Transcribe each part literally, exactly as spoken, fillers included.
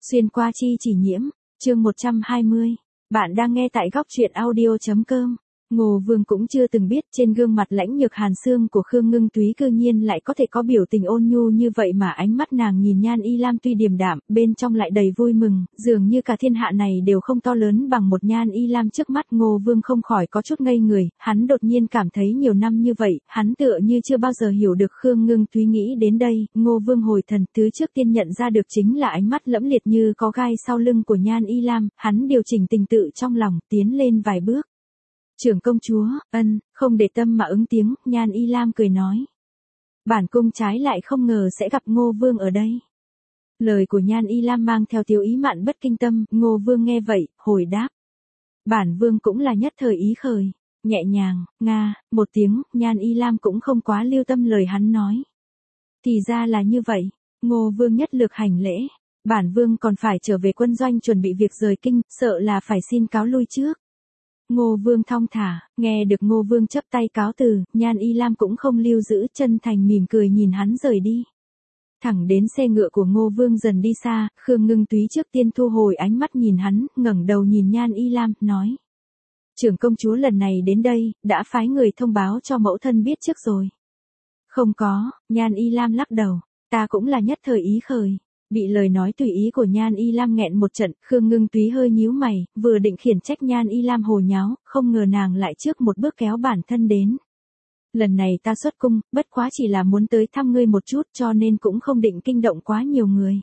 Xuyên qua chi chỉ nhiễm, chương một trăm hai mươi. Bạn đang nghe tại góc truyện audio.com. Ngô Vương cũng chưa từng biết trên gương mặt lãnh nhược hàn xương của Khương Ngưng Túy cư nhiên lại có thể có biểu tình ôn nhu như vậy, mà ánh mắt nàng nhìn Nhan Y Lam tuy điềm đạm, bên trong lại đầy vui mừng, dường như cả thiên hạ này đều không to lớn bằng một Nhan Y Lam trước mắt. Ngô Vương không khỏi có chút ngây người, hắn đột nhiên cảm thấy nhiều năm như vậy, hắn tựa như chưa bao giờ hiểu được Khương Ngưng Túy. Nghĩ đến đây, Ngô Vương hồi thần, thứ trước tiên nhận ra được chính là ánh mắt lẫm liệt như có gai sau lưng của Nhan Y Lam. Hắn điều chỉnh tình tự trong lòng, tiến lên vài bước. Trưởng công chúa, ân, không để tâm mà ứng tiếng. Nhan Y Lam cười nói. Bản cung trái lại không ngờ sẽ gặp Ngô Vương ở đây. Lời của Nhan Y Lam mang theo tiêu ý mạn bất kinh tâm. Ngô Vương nghe vậy, hồi đáp. Bản vương cũng là nhất thời ý khởi. Nhẹ nhàng, nga, một tiếng. Nhan Y Lam cũng không quá lưu tâm lời hắn nói. Thì ra là như vậy. Ngô Vương nhất lược hành lễ. Bản vương còn phải trở về quân doanh chuẩn bị việc rời kinh, sợ là phải xin cáo lui trước. Ngô Vương thong thả, nghe được Ngô Vương chấp tay cáo từ, Nhan Y Lam cũng không lưu giữ, chân thành mỉm cười nhìn hắn rời đi. Thẳng đến xe ngựa của Ngô Vương dần đi xa, Khương Ngưng Túy trước tiên thu hồi ánh mắt nhìn hắn, ngẩng đầu nhìn Nhan Y Lam, nói. Trưởng công chúa lần này đến đây, đã phái người thông báo cho mẫu thân biết trước rồi. Không có, Nhan Y Lam lắc đầu, ta cũng là nhất thời ý khởi. Bị lời nói tùy ý của Nhan Y Lam nghẹn một trận, Khương Ngưng Túy hơi nhíu mày, vừa định khiển trách Nhan Y Lam hồ nháo, không ngờ nàng lại trước một bước kéo bản thân đến. Lần này ta xuất cung, bất quá chỉ là muốn tới thăm ngươi một chút, cho nên cũng không định kinh động quá nhiều người.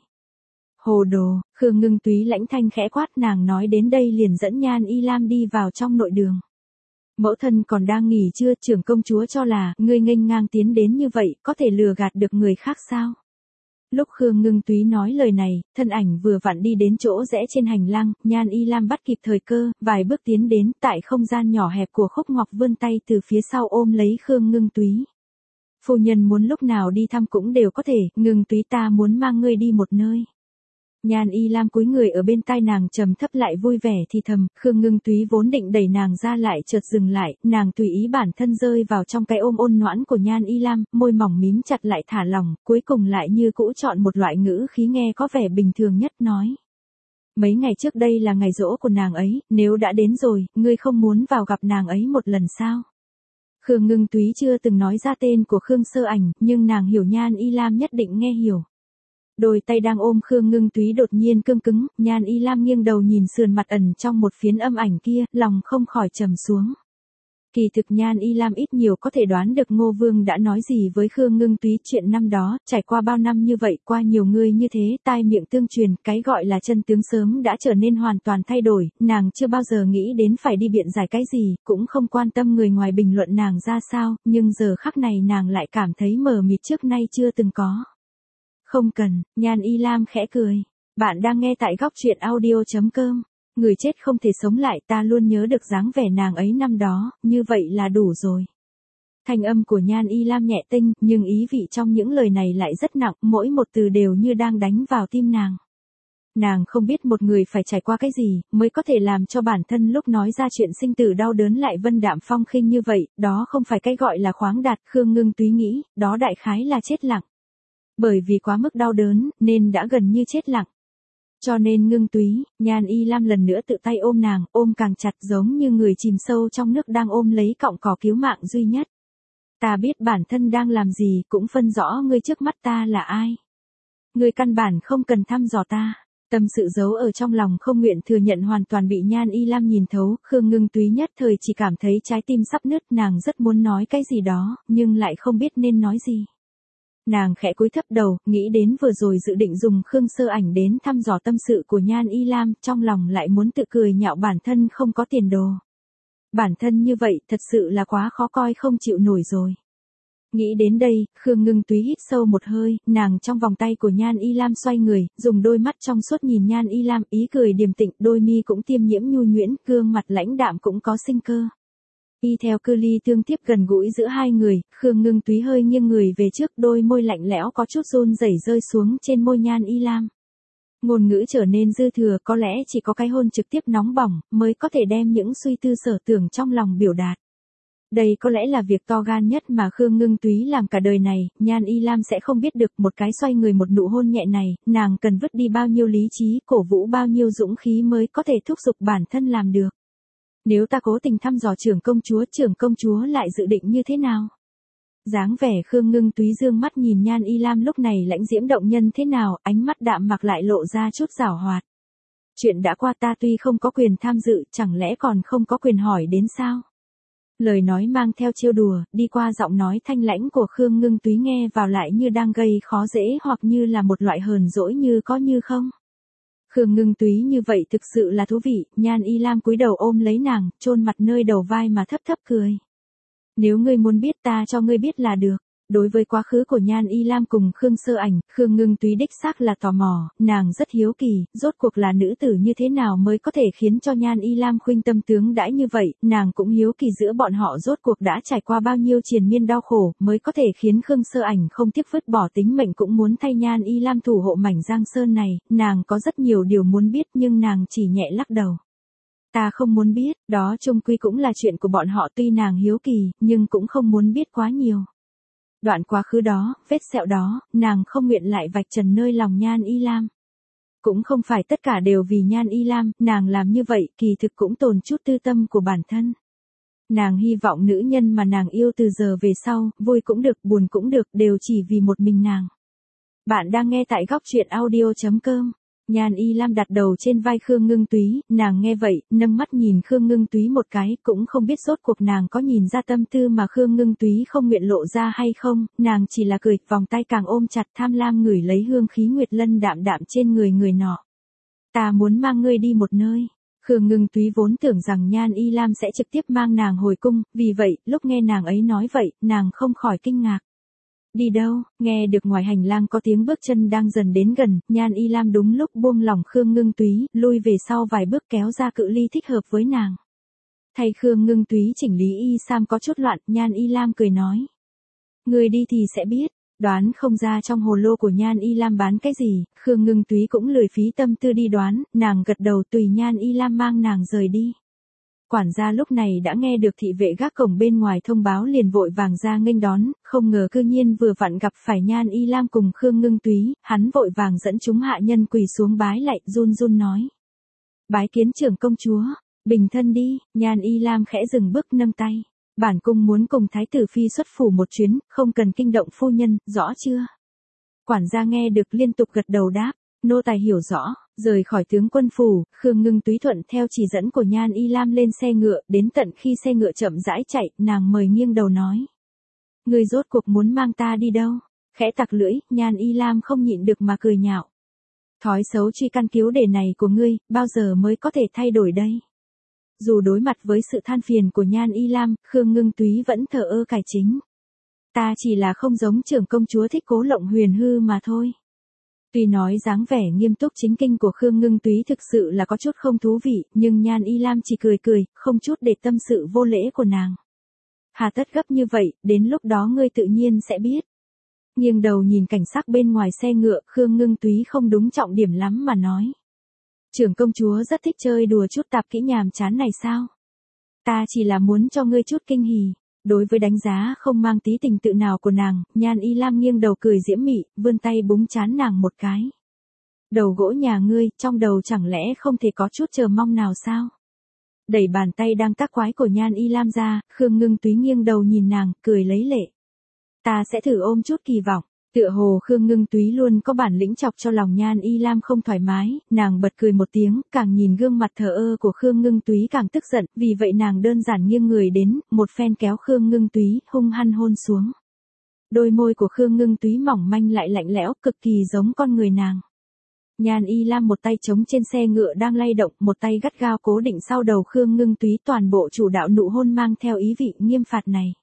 Hồ đồ, Khương Ngưng Túy lãnh thanh khẽ quát, nàng nói đến đây liền dẫn Nhan Y Lam đi vào trong nội đường. Mẫu thân còn đang nghỉ trưa, trưởng công chúa cho là, ngươi nghênh ngang tiến đến như vậy, có thể lừa gạt được người khác sao? Lúc Khương Ngưng Túy nói lời này, thân ảnh vừa vặn đi đến chỗ rẽ trên hành lang, Nhan Y Lam bắt kịp thời cơ, vài bước tiến đến, tại không gian nhỏ hẹp của Khúc Ngọc vươn tay từ phía sau ôm lấy Khương Ngưng Túy. Phu nhân muốn lúc nào đi thăm cũng đều có thể, Ngưng Túy ta muốn mang ngươi đi một nơi. Nhan Y Lam cúi người ở bên tai nàng trầm thấp lại vui vẻ thì thầm, Khương Ngưng Túy vốn định đẩy nàng ra lại chợt dừng lại, nàng tùy ý bản thân rơi vào trong cái ôm ôn noãn của Nhan Y Lam, môi mỏng mím chặt lại thả lỏng, cuối cùng lại như cũ chọn một loại ngữ khí nghe có vẻ bình thường nhất nói. Mấy ngày trước đây là ngày giỗ của nàng ấy, nếu đã đến rồi, ngươi không muốn vào gặp nàng ấy một lần sao? Khương Ngưng Túy chưa từng nói ra tên của Khương Sơ Ảnh, nhưng nàng hiểu Nhan Y Lam nhất định nghe hiểu. Đôi tay đang ôm Khương Ngưng Túy đột nhiên cương cứng, Nhan Y Lam nghiêng đầu nhìn sườn mặt ẩn trong một phiến âm ảnh kia, lòng không khỏi trầm xuống. Kỳ thực Nhan Y Lam ít nhiều có thể đoán được Ngô Vương đã nói gì với Khương Ngưng Túy. Chuyện năm đó, trải qua bao năm như vậy, qua nhiều người như thế, tai miệng tương truyền, cái gọi là chân tướng sớm đã trở nên hoàn toàn thay đổi, nàng chưa bao giờ nghĩ đến phải đi biện giải cái gì, cũng không quan tâm người ngoài bình luận nàng ra sao, nhưng giờ khắc này nàng lại cảm thấy mờ mịt trước nay chưa từng có. Không cần, Nhan Y Lam khẽ cười. Bạn đang nghe tại góc truyện audio.com. Người chết không thể sống lại, ta luôn nhớ được dáng vẻ nàng ấy năm đó, như vậy là đủ rồi. Thanh âm của Nhan Y Lam nhẹ tinh, nhưng ý vị trong những lời này lại rất nặng, mỗi một từ đều như đang đánh vào tim nàng. Nàng không biết một người phải trải qua cái gì, mới có thể làm cho bản thân lúc nói ra chuyện sinh tử đau đớn lại vân đạm phong khinh như vậy, đó không phải cái gọi là khoáng đạt. Khương Ngưng Túy nghĩ, đó đại khái là chết lặng. Bởi vì quá mức đau đớn, nên đã gần như chết lặng. Cho nên Ngưng Túy, Nhan Y Lam lần nữa tự tay ôm nàng, ôm càng chặt giống như người chìm sâu trong nước đang ôm lấy cọng cỏ cứu mạng duy nhất. Ta biết bản thân đang làm gì, cũng phân rõ ngươi trước mắt ta là ai. Ngươi căn bản không cần thăm dò ta. Tâm sự giấu ở trong lòng không nguyện thừa nhận hoàn toàn bị Nhan Y Lam nhìn thấu, Khương Ngưng Túy nhất thời chỉ cảm thấy trái tim sắp nứt, nàng rất muốn nói cái gì đó, nhưng lại không biết nên nói gì. Nàng khẽ cúi thấp đầu, nghĩ đến vừa rồi dự định dùng Khương Sơ Ảnh đến thăm dò tâm sự của Nhan Y Lam, trong lòng lại muốn tự cười nhạo bản thân không có tiền đồ. Bản thân như vậy, thật sự là quá khó coi không chịu nổi rồi. Nghĩ đến đây, Khương Ngưng Túy hít sâu một hơi, nàng trong vòng tay của Nhan Y Lam xoay người, dùng đôi mắt trong suốt nhìn Nhan Y Lam, ý cười điềm tĩnh, đôi mi cũng tiêm nhiễm nhu nhuyễn, gương mặt lãnh đạm cũng có sinh cơ. Y theo cự ly tương tiếp gần gũi giữa hai người, Khương Ngưng Túy hơi nghiêng người về trước, đôi môi lạnh lẽo có chút run rẩy rơi xuống trên môi Nhan Y Lam. Ngôn ngữ trở nên dư thừa, có lẽ chỉ có cái hôn trực tiếp nóng bỏng, mới có thể đem những suy tư sở tưởng trong lòng biểu đạt. Đây có lẽ là việc to gan nhất mà Khương Ngưng Túy làm cả đời này, Nhan Y Lam sẽ không biết được một cái xoay người một nụ hôn nhẹ này, nàng cần vứt đi bao nhiêu lý trí, cổ vũ bao nhiêu dũng khí mới có thể thúc giục bản thân làm được. Nếu ta cố tình thăm dò trưởng công chúa, trưởng công chúa lại dự định như thế nào? Dáng vẻ Khương Ngưng Túy dương mắt nhìn Nhan Y Lam lúc này lãnh diễm động nhân thế nào, ánh mắt đạm mạc lại lộ ra chút giảo hoạt. Chuyện đã qua ta tuy không có quyền tham dự, chẳng lẽ còn không có quyền hỏi đến sao? Lời nói mang theo trêu đùa, đi qua giọng nói thanh lãnh của Khương Ngưng Túy nghe vào lại như đang gây khó dễ hoặc như là một loại hờn dỗi như có như không. Khương Ngưng Túy như vậy thực sự là thú vị, Nhan Y Lam cúi đầu ôm lấy nàng, chôn mặt nơi đầu vai mà thấp thấp cười. Nếu ngươi muốn biết ta cho ngươi biết là được. Đối với quá khứ của Nhan Y Lam cùng Khương Sơ Ảnh, Khương Ngưng Túy đích xác là tò mò, nàng rất hiếu kỳ, rốt cuộc là nữ tử như thế nào mới có thể khiến cho Nhan Y Lam khuynh tâm tướng đãi như vậy, nàng cũng hiếu kỳ giữa bọn họ rốt cuộc đã trải qua bao nhiêu triền miên đau khổ, mới có thể khiến Khương Sơ Ảnh không tiếc vứt bỏ tính mệnh cũng muốn thay Nhan Y Lam thủ hộ mảnh Giang Sơn này, nàng có rất nhiều điều muốn biết nhưng nàng chỉ nhẹ lắc đầu. Ta không muốn biết, đó chung quy cũng là chuyện của bọn họ, tuy nàng hiếu kỳ, nhưng cũng không muốn biết quá nhiều. Đoạn quá khứ đó, vết sẹo đó, nàng không nguyện lại vạch trần nơi lòng Nhan Y Lam. Cũng không phải tất cả đều vì Nhan Y Lam, nàng làm như vậy kỳ thực cũng tồn chút tư tâm của bản thân. Nàng hy vọng nữ nhân mà nàng yêu từ giờ về sau, vui cũng được, buồn cũng được, đều chỉ vì một mình nàng. Bạn đang nghe tại góc truyện audio chấm com. Nhan Y Lam đặt đầu trên vai Khương Ngưng Túy, nàng nghe vậy, nâng mắt nhìn Khương Ngưng Túy một cái, cũng không biết rốt cuộc nàng có nhìn ra tâm tư mà Khương Ngưng Túy không nguyện lộ ra hay không, nàng chỉ là cười, vòng tay càng ôm chặt tham lam ngửi lấy hương khí nguyệt lân đạm đạm trên người người nọ. Ta muốn mang ngươi đi một nơi. Khương Ngưng Túy vốn tưởng rằng Nhan Y Lam sẽ trực tiếp mang nàng hồi cung, vì vậy, lúc nghe nàng ấy nói vậy, nàng không khỏi kinh ngạc. Đi đâu? Nghe được ngoài hành lang có tiếng bước chân đang dần đến gần, Nhan Y Lam đúng lúc buông lỏng Khương Ngưng Túy, lui về sau vài bước kéo ra cự ly thích hợp với nàng. Thay Khương Ngưng Túy chỉnh lý y sam có chút loạn, Nhan Y Lam cười nói. Người đi thì sẽ biết, đoán không ra trong hồ lô của Nhan Y Lam bán cái gì, Khương Ngưng Túy cũng lười phí tâm tư đi đoán, nàng gật đầu tùy Nhan Y Lam mang nàng rời đi. Quản gia lúc này đã nghe được thị vệ gác cổng bên ngoài thông báo liền vội vàng ra nghênh đón, không ngờ cư nhiên vừa vặn gặp phải Nhan Y Lam cùng Khương Ngưng Túy, hắn vội vàng dẫn chúng hạ nhân quỳ xuống bái lạy, run run nói. Bái kiến trưởng công chúa, bình thân đi, Nhan Y Lam khẽ dừng bước nâng tay. Bản cung muốn cùng thái tử phi xuất phủ một chuyến, không cần kinh động phu nhân, rõ chưa? Quản gia nghe được liên tục gật đầu đáp. Nô tài hiểu rõ, rời khỏi tướng quân phủ, Khương Ngưng Túy thuận theo chỉ dẫn của Nhan Y Lam lên xe ngựa, đến tận khi xe ngựa chậm rãi chạy, nàng mời nghiêng đầu nói. Ngươi rốt cuộc muốn mang ta đi đâu? Khẽ tặc lưỡi, Nhan Y Lam không nhịn được mà cười nhạo. Thói xấu truy căn cứu đề này của ngươi, bao giờ mới có thể thay đổi đây? Dù đối mặt với sự than phiền của Nhan Y Lam, Khương Ngưng Túy vẫn thờ ơ cải chính. Ta chỉ là không giống trưởng công chúa thích cố lộng huyền hư mà thôi. Tuy nói dáng vẻ nghiêm túc chính kinh của Khương Ngưng Túy thực sự là có chút không thú vị, nhưng Nhan Y Lam chỉ cười cười, không chút để tâm sự vô lễ của nàng. Hà tất gấp như vậy, đến lúc đó ngươi tự nhiên sẽ biết. Nghiêng đầu nhìn cảnh sắc bên ngoài xe ngựa, Khương Ngưng Túy không đúng trọng điểm lắm mà nói. Trưởng công chúa rất thích chơi đùa chút tạp kỹ nhàm chán này sao? Ta chỉ là muốn cho ngươi chút kinh hỉ. Đối với đánh giá không mang tí tình tự nào của nàng, Nhan Y Lam nghiêng đầu cười diễm mị, vươn tay búng trán nàng một cái. Đầu gỗ nhà ngươi, trong đầu chẳng lẽ không thể có chút chờ mong nào sao? Đẩy bàn tay đang tác quái của Nhan Y Lam ra, Khương Ngưng Túy nghiêng đầu nhìn nàng, cười lấy lệ. Ta sẽ thử ôm chút kỳ vọng. Tựa hồ Khương Ngưng Túy luôn có bản lĩnh chọc cho lòng Nhan Y Lam không thoải mái, nàng bật cười một tiếng, càng nhìn gương mặt thờ ơ của Khương Ngưng Túy càng tức giận, vì vậy nàng đơn giản nghiêng người đến, một phen kéo Khương Ngưng Túy, hung hăng hôn xuống. Đôi môi của Khương Ngưng Túy mỏng manh lại lạnh lẽo, cực kỳ giống con người nàng. Nhan Y Lam một tay chống trên xe ngựa đang lay động, một tay gắt gao cố định sau đầu Khương Ngưng Túy, toàn bộ chủ đạo nụ hôn mang theo ý vị nghiêm phạt này.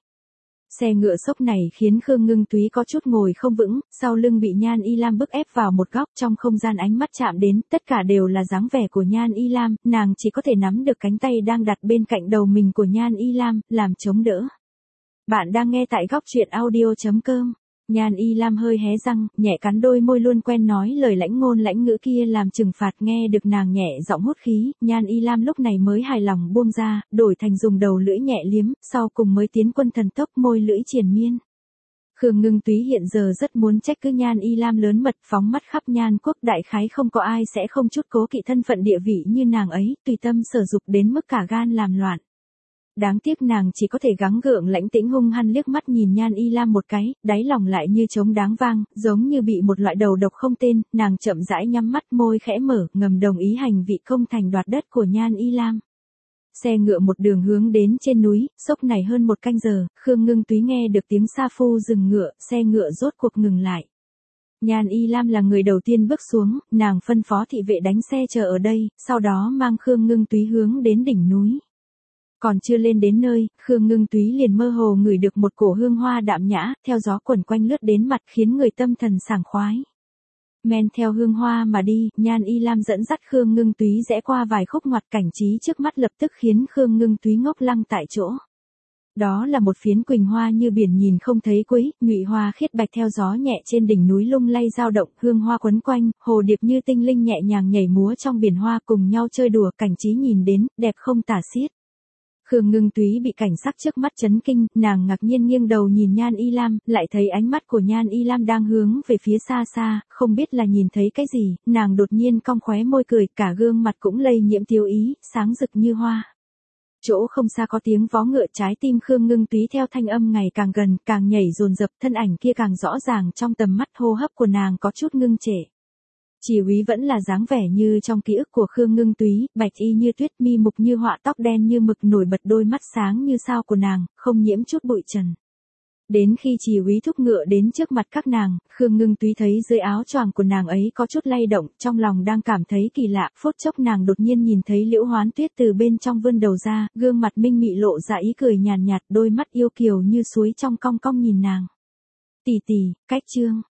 Xe ngựa sốc này khiến Khương Ngưng Túy có chút ngồi không vững, sau lưng bị Nhan Y Lam bức ép vào một góc, trong không gian ánh mắt chạm đến, tất cả đều là dáng vẻ của Nhan Y Lam, nàng chỉ có thể nắm được cánh tay đang đặt bên cạnh đầu mình của Nhan Y Lam, làm chống đỡ. Bạn đang nghe tại góc truyện audio chấm com. Nhan Y Lam hơi hé răng, nhẹ cắn đôi môi luôn quen nói lời lãnh ngôn lãnh ngữ kia làm trừng phạt. Nghe được nàng nhẹ giọng hút khí, Nhan Y Lam lúc này mới hài lòng buông ra, đổi thành dùng đầu lưỡi nhẹ liếm, sau cùng mới tiến quân thần tốc môi lưỡi triền miên. Khương Ngưng Túy hiện giờ rất muốn trách cứ Nhan Y Lam lớn mật phóng mắt khắp Nhan quốc, đại khái không có ai sẽ không chút cố kỵ thân phận địa vị như nàng ấy, tùy tâm sở dục đến mức cả gan làm loạn. Đáng tiếc nàng chỉ có thể gắng gượng lãnh tĩnh hung hăng liếc mắt nhìn Nhan Y Lam một cái, đáy lòng lại như trống đáng vang, giống như bị một loại đầu độc không tên, nàng chậm rãi nhắm mắt môi khẽ mở, ngầm đồng ý hành vị công thành đoạt đất của Nhan Y Lam. Xe ngựa một đường hướng đến trên núi, sốc này hơn một canh giờ, Khương Ngưng Túy nghe được tiếng sa phu dừng ngựa, xe ngựa rốt cuộc ngừng lại. Nhan Y Lam là người đầu tiên bước xuống, nàng phân phó thị vệ đánh xe chờ ở đây, sau đó mang Khương Ngưng Túy hướng đến đỉnh núi. Còn chưa lên đến nơi, Khương Ngưng Túy liền mơ hồ ngửi được một cổ hương hoa đạm nhã, theo gió quẩn quanh lướt đến mặt khiến người tâm thần sảng khoái. Men theo hương hoa mà đi, Nhan Y Lam dẫn dắt Khương Ngưng Túy rẽ qua vài khúc ngoặt, cảnh trí trước mắt lập tức khiến Khương Ngưng Túy ngốc lăng tại chỗ. Đó là một phiến quỳnh hoa như biển nhìn không thấy cuối, nhụy hoa khiết bạch theo gió nhẹ trên đỉnh núi lung lay dao động, hương hoa quấn quanh, hồ điệp như tinh linh nhẹ nhàng nhảy múa trong biển hoa cùng nhau chơi đùa, cảnh trí nhìn đến, đẹp không tả xiết. Khương Ngưng Túy bị cảnh sắc trước mắt chấn kinh, nàng ngạc nhiên nghiêng đầu nhìn Nhan Y Lam, lại thấy ánh mắt của Nhan Y Lam đang hướng về phía xa xa, không biết là nhìn thấy cái gì, nàng đột nhiên cong khóe môi cười, cả gương mặt cũng lây nhiễm tiêu ý, sáng rực như hoa. Chỗ không xa có tiếng vó ngựa, trái tim Khương Ngưng Túy theo thanh âm ngày càng gần, càng nhảy dồn dập, thân ảnh kia càng rõ ràng trong tầm mắt, hô hấp của nàng có chút ngưng trệ. Chỉ úy vẫn là dáng vẻ như trong ký ức của Khương Ngưng Túy, bạch y như tuyết, mi mục như họa, tóc đen như mực, nổi bật đôi mắt sáng như sao của nàng, không nhiễm chút bụi trần. Đến khi chỉ úy thúc ngựa đến trước mặt các nàng, Khương Ngưng Túy thấy dưới áo choàng của nàng ấy có chút lay động, trong lòng đang cảm thấy kỳ lạ, phút chốc nàng đột nhiên nhìn thấy Liễu Hoán Tuyết từ bên trong vươn đầu ra, gương mặt minh mị lộ ra ý cười nhàn nhạt, nhạt, đôi mắt yêu kiều như suối trong cong cong nhìn nàng. Tỷ tỷ, cách chương.